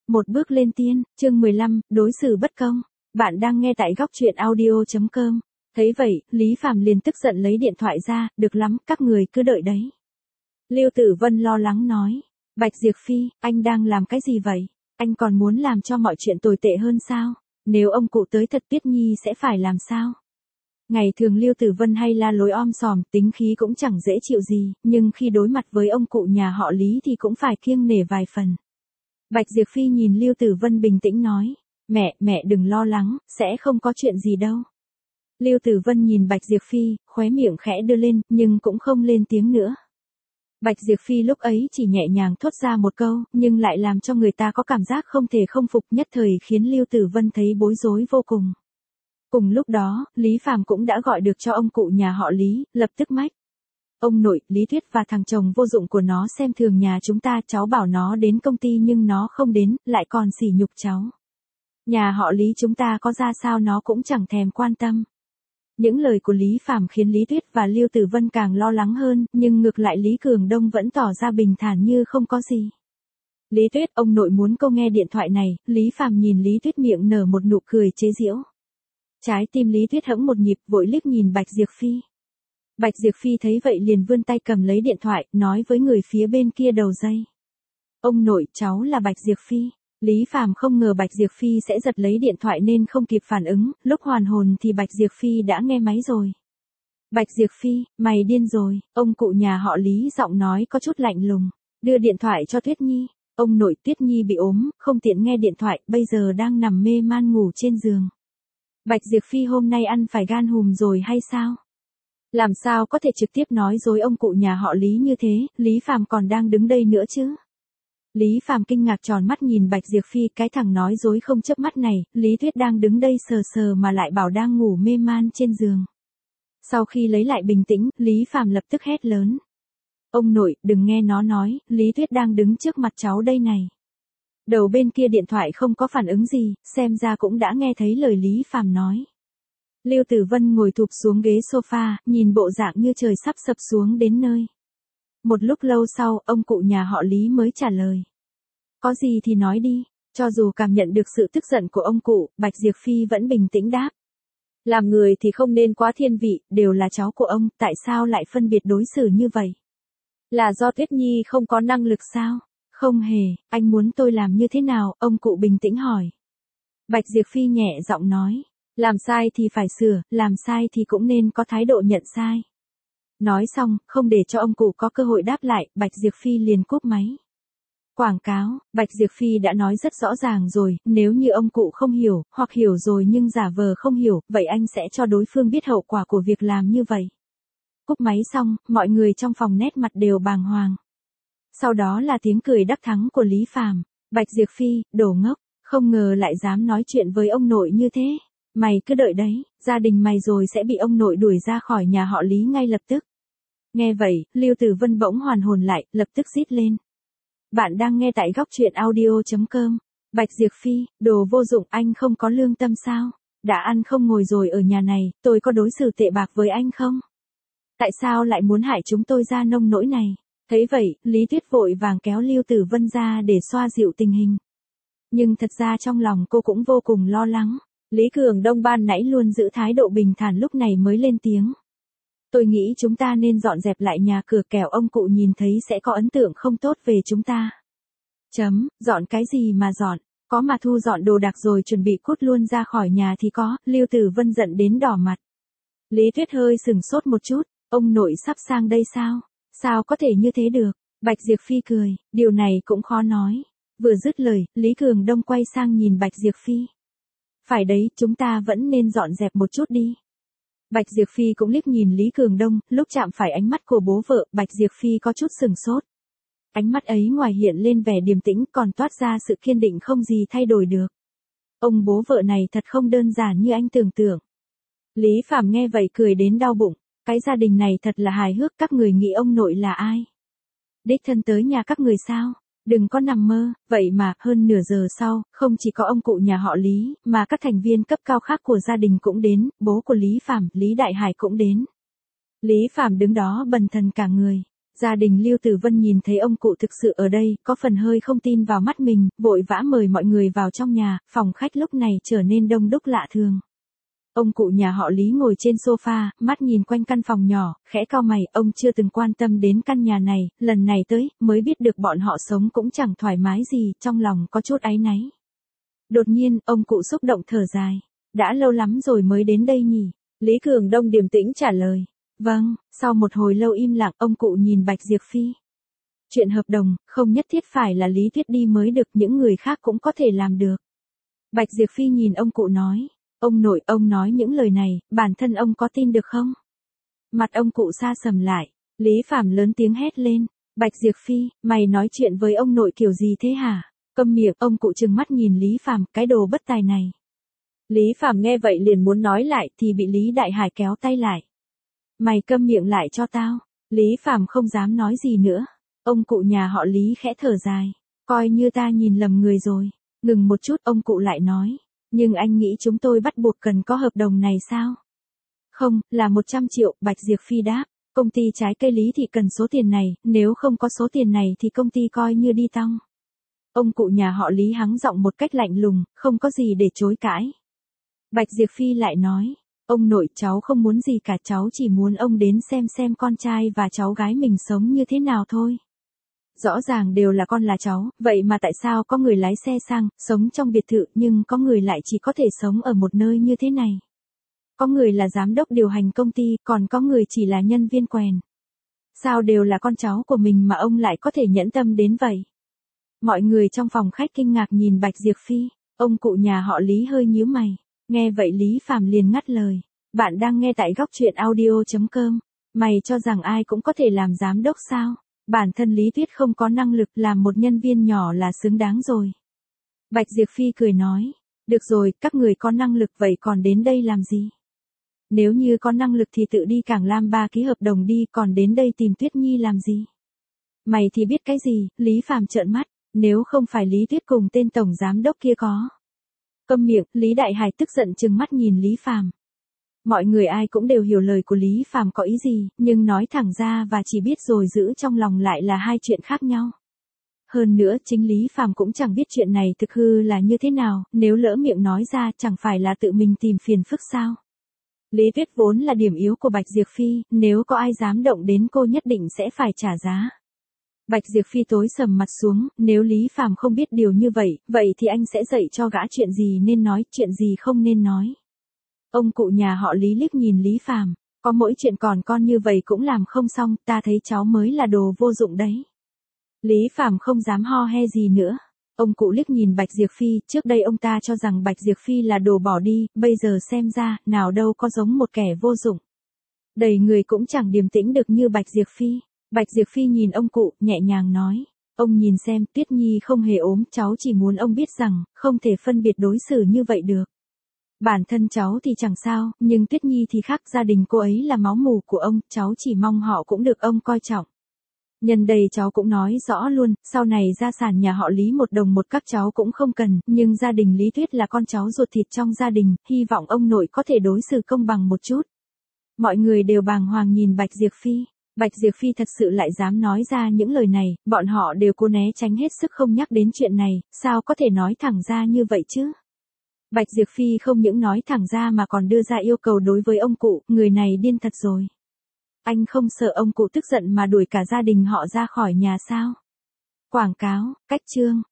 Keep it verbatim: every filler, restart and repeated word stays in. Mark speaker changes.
Speaker 1: Một bước lên tiên, chương mười lăm, đối xử bất công. Bạn đang nghe tại góc truyện audio chấm com. Thấy vậy, Lý Phàm liền tức giận lấy điện thoại ra, được lắm, các người cứ đợi đấy. Lưu Tử Vân lo lắng nói, Bạch Diệp Phi, anh đang làm cái gì vậy? Anh còn muốn làm cho mọi chuyện tồi tệ hơn sao? Nếu ông cụ tới thật Tuyết Nhi sẽ phải làm sao? Ngày thường Lưu Tử Vân hay la lối om sòm, tính khí cũng chẳng dễ chịu gì, nhưng khi đối mặt với ông cụ nhà họ Lý thì cũng phải kiêng nể vài phần. Bạch Diệp Phi nhìn Lưu Tử Vân bình tĩnh nói, mẹ, mẹ đừng lo lắng, sẽ không có chuyện gì đâu. Lưu Tử Vân nhìn Bạch Diệp Phi, khóe miệng khẽ đưa lên, nhưng cũng không lên tiếng nữa. Bạch Diệp Phi lúc ấy chỉ nhẹ nhàng thốt ra một câu, nhưng lại làm cho người ta có cảm giác không thể không phục, nhất thời khiến Lưu Tử Vân thấy bối rối vô cùng. Cùng lúc đó, Lý Phàm cũng đã gọi được cho ông cụ nhà họ Lý, lập tức mách. Ông nội, Lý Tuyết và thằng chồng vô dụng của nó xem thường nhà chúng ta, cháu bảo nó đến công ty nhưng nó không đến, lại còn sỉ nhục cháu. Nhà họ Lý chúng ta có ra sao nó cũng chẳng thèm quan tâm. Những lời của Lý Phàm khiến Lý Tuyết và Lưu Tử Vân càng lo lắng hơn, nhưng ngược lại Lý Cường Đông vẫn tỏ ra bình thản như không có gì. Lý Tuyết, ông nội muốn cô nghe điện thoại này. Lý Phàm nhìn Lý Tuyết miệng nở một nụ cười chế giễu. Trái tim Lý Tuyết hững một nhịp, vội liếc nhìn Bạch Diệp Phi. Bạch Diệp Phi thấy vậy liền vươn tay cầm lấy điện thoại, nói với người phía bên kia đầu dây. Ông nội, cháu là Bạch Diệp Phi. Lý Phàm không ngờ Bạch Diệp Phi sẽ giật lấy điện thoại nên không kịp phản ứng, lúc hoàn hồn thì Bạch Diệp Phi đã nghe máy rồi. Bạch Diệp Phi, mày điên rồi, ông cụ nhà họ Lý giọng nói có chút lạnh lùng. Đưa điện thoại cho Tuyết Nhi. Ông nội, Tuyết Nhi bị ốm, không tiện nghe điện thoại, bây giờ đang nằm mê man ngủ trên giường. Bạch Diệp Phi hôm nay ăn phải gan hùm rồi hay sao? Làm sao có thể trực tiếp nói dối ông cụ nhà họ Lý như thế, Lý Phàm còn đang đứng đây nữa chứ? Lý Phàm kinh ngạc tròn mắt nhìn Bạch Diệp Phi, cái thằng nói dối không chớp mắt này, Lý Tuyết đang đứng đây sờ sờ mà lại bảo đang ngủ mê man trên giường. Sau khi lấy lại bình tĩnh, Lý Phàm lập tức hét lớn. Ông nội, đừng nghe nó nói, Lý Tuyết đang đứng trước mặt cháu đây này. Đầu bên kia điện thoại không có phản ứng gì, xem ra cũng đã nghe thấy lời Lý Phàm nói. Lưu Tử Vân ngồi thụp xuống ghế sofa, nhìn bộ dạng như trời sắp sập xuống đến nơi. Một lúc lâu sau, ông cụ nhà họ Lý mới trả lời. Có gì thì nói đi. Cho dù cảm nhận được sự tức giận của ông cụ, Bạch Diệp Phi vẫn bình tĩnh đáp. Làm người thì không nên quá thiên vị, đều là cháu của ông, tại sao lại phân biệt đối xử như vậy? Là do Tuyết Nhi không có năng lực sao? Không hề, anh muốn tôi làm như thế nào? Ông cụ bình tĩnh hỏi. Bạch Diệp Phi nhẹ giọng nói. Làm sai thì phải sửa, làm sai thì cũng nên có thái độ nhận sai. Nói xong, không để cho ông cụ có cơ hội đáp lại, Bạch Diệp Phi liền cúp máy. Quảng cáo, Bạch Diệp Phi đã nói rất rõ ràng rồi, nếu như ông cụ không hiểu, hoặc hiểu rồi nhưng giả vờ không hiểu, vậy anh sẽ cho đối phương biết hậu quả của việc làm như vậy. Cúp máy xong, mọi người trong phòng nét mặt đều bàng hoàng. Sau đó là tiếng cười đắc thắng của Lý Phàm. Bạch Diệp Phi, đồ ngốc, không ngờ lại dám nói chuyện với ông nội như thế. Mày cứ đợi đấy, gia đình mày rồi sẽ bị ông nội đuổi ra khỏi nhà họ Lý ngay lập tức. Nghe vậy, Lưu Tử Vân bỗng hoàn hồn lại, lập tức rít lên. Bạn đang nghe tại góc truyện audio chấm com. Bạch Diệp Phi, đồ vô dụng, anh không có lương tâm sao? Đã ăn không ngồi rồi ở nhà này, tôi có đối xử tệ bạc với anh không? Tại sao lại muốn hại chúng tôi ra nông nỗi này? Thấy vậy, Lý Tuyết vội vàng kéo Lưu Tử Vân ra để xoa dịu tình hình. Nhưng thật ra trong lòng cô cũng vô cùng lo lắng. Lý Cường Đông ban nãy luôn giữ thái độ bình thản lúc này mới lên tiếng. Tôi nghĩ chúng ta nên dọn dẹp lại nhà cửa, kẻo ông cụ nhìn thấy sẽ có ấn tượng không tốt về chúng ta. Chấm, dọn cái gì mà dọn, có mà thu dọn đồ đạc rồi chuẩn bị cút luôn ra khỏi nhà thì có. Lưu Tử Vân giận đến đỏ mặt. Lý Tuyết hơi sừng sốt một chút, ông nội sắp sang đây sao? Sao có thể như thế được? Bạch Diệp Phi cười, điều này cũng khó nói. Vừa dứt lời, Lý Cường Đông quay sang nhìn Bạch Diệp Phi. Phải đấy, chúng ta vẫn nên dọn dẹp một chút đi. Bạch Diệp Phi cũng liếc nhìn Lý Cường Đông, lúc chạm phải ánh mắt của bố vợ, Bạch Diệp Phi có chút sừng sốt. Ánh mắt ấy ngoài hiện lên vẻ điềm tĩnh còn toát ra sự kiên định không gì thay đổi được. Ông bố vợ này thật không đơn giản như anh tưởng tượng. Lý Phàm nghe vậy cười đến đau bụng, cái gia đình này thật là hài hước, các người nghĩ ông nội là ai? Đích thân tới nhà các người sao? Đừng có nằm mơ. Vậy mà, hơn nửa giờ sau, không chỉ có ông cụ nhà họ Lý, mà các thành viên cấp cao khác của gia đình cũng đến, bố của Lý Phàm, Lý Đại Hải cũng đến. Lý Phàm đứng đó bần thần cả người. Gia đình Lưu Tử Vân nhìn thấy ông cụ thực sự ở đây, có phần hơi không tin vào mắt mình, vội vã mời mọi người vào trong nhà, phòng khách lúc này trở nên đông đúc lạ thường. Ông cụ nhà họ Lý ngồi trên sofa, mắt nhìn quanh căn phòng nhỏ, khẽ cau mày, ông chưa từng quan tâm đến căn nhà này, lần này tới, mới biết được bọn họ sống cũng chẳng thoải mái gì, trong lòng có chút áy náy. Đột nhiên, ông cụ xúc động thở dài. Đã lâu lắm rồi mới đến đây nhỉ? Lý Cường Đông điềm tĩnh trả lời. Vâng, sau một hồi lâu im lặng, ông cụ nhìn Bạch Diệp Phi. Chuyện hợp đồng, không nhất thiết phải là Lý Tuyết đi mới được, những người khác cũng có thể làm được. Bạch Diệp Phi nhìn ông cụ nói. Ông nội, ông nói những lời này, bản thân ông có tin được không? Mặt ông cụ sa sầm lại. Lý Phàm lớn tiếng hét lên. Bạch Diệp Phi, mày nói chuyện với ông nội kiểu gì thế hả? Câm miệng, ông cụ trừng mắt nhìn Lý Phàm, cái đồ bất tài này. Lý Phàm nghe vậy liền muốn nói lại thì bị Lý Đại Hải kéo tay lại. Mày câm miệng lại cho tao. Lý Phàm không dám nói gì nữa. Ông cụ nhà họ Lý khẽ thở dài. Coi như ta nhìn lầm người rồi. Ngừng một chút, ông cụ lại nói. Nhưng anh nghĩ chúng tôi bắt buộc cần có hợp đồng này sao? Không, là một trăm triệu, Bạch Diệp Phi đáp. Công ty trái cây Lý thì cần số tiền này, nếu không có số tiền này thì công ty coi như đi tong. Ông cụ nhà họ Lý hắng giọng một cách lạnh lùng, không có gì để chối cãi. Bạch Diệp Phi lại nói, ông nội, cháu không muốn gì cả, cháu chỉ muốn ông đến xem xem con trai và cháu gái mình sống như thế nào thôi. Rõ ràng đều là con là cháu, vậy mà tại sao có người lái xe sang, sống trong biệt thự nhưng có người lại chỉ có thể sống ở một nơi như thế này. Có người là giám đốc điều hành công ty, còn có người chỉ là nhân viên quèn. Sao đều là con cháu của mình mà ông lại có thể nhẫn tâm đến vậy? Mọi người trong phòng khách kinh ngạc nhìn Bạch Diệp Phi, ông cụ nhà họ Lý hơi nhíu mày. Nghe vậy Lý Phàm liền ngắt lời. Bạn đang nghe tại góc truyện audio chấm com. Mày cho rằng ai cũng có thể làm giám đốc sao? Bản thân Lý Tuyết không có năng lực làm một nhân viên nhỏ là xứng đáng rồi. Bạch Diệp Phi cười nói. Được rồi, các người có năng lực vậy còn đến đây làm gì? Nếu như có năng lực thì tự đi Cảng Lam Ba ký hợp đồng đi, còn đến đây tìm Tuyết Nhi làm gì? Mày thì biết cái gì? Lý Phàm trợn mắt. Nếu không phải Lý Tuyết cùng tên tổng giám đốc kia có. Câm miệng, Lý Đại Hải tức giận trừng mắt nhìn Lý Phàm. Mọi người ai cũng đều hiểu lời của Lý Phàm có ý gì, nhưng nói thẳng ra và chỉ biết rồi giữ trong lòng lại là hai chuyện khác nhau. Hơn nữa, chính Lý Phàm cũng chẳng biết chuyện này thực hư là như thế nào, nếu lỡ miệng nói ra chẳng phải là tự mình tìm phiền phức sao. Lý Tuyết vốn là điểm yếu của Bạch Diệp Phi, nếu có ai dám động đến cô nhất định sẽ phải trả giá. Bạch Diệp Phi tối sầm mặt xuống, nếu Lý Phàm không biết điều như vậy, vậy thì anh sẽ dạy cho gã chuyện gì nên nói, chuyện gì không nên nói. Ông cụ nhà họ Lý liếc nhìn Lý Phàm, có mỗi chuyện còn con như vậy cũng làm không xong, ta thấy cháu mới là đồ vô dụng đấy. Lý Phàm không dám ho he gì nữa. Ông cụ liếc nhìn Bạch Diệp Phi, trước đây ông ta cho rằng Bạch Diệp Phi là đồ bỏ đi, bây giờ xem ra, nào đâu có giống một kẻ vô dụng. Đầy người cũng chẳng điềm tĩnh được như Bạch Diệp Phi. Bạch Diệp Phi nhìn ông cụ, nhẹ nhàng nói. Ông nhìn xem, Tuyết Nhi không hề ốm, cháu chỉ muốn ông biết rằng, không thể phân biệt đối xử như vậy được. Bản thân cháu thì chẳng sao, nhưng Tuyết Nhi thì khác, gia đình cô ấy là máu mủ của ông, cháu chỉ mong họ cũng được ông coi trọng. Nhân đây cháu cũng nói rõ luôn, sau này gia sản nhà họ Lý một đồng một các cháu cũng không cần, nhưng gia đình Lý Tuyết là con cháu ruột thịt trong gia đình, hy vọng ông nội có thể đối xử công bằng một chút. Mọi người đều bàng hoàng nhìn Bạch Diệp Phi. Bạch Diệp Phi thật sự lại dám nói ra những lời này, bọn họ đều cố né tránh hết sức không nhắc đến chuyện này, sao có thể nói thẳng ra như vậy chứ? Bạch Diệp Phi không những nói thẳng ra mà còn đưa ra yêu cầu đối với ông cụ, người này điên thật rồi. Anh không sợ ông cụ tức giận mà đuổi cả gia đình họ ra khỏi nhà sao? Quảng cáo, cách chương.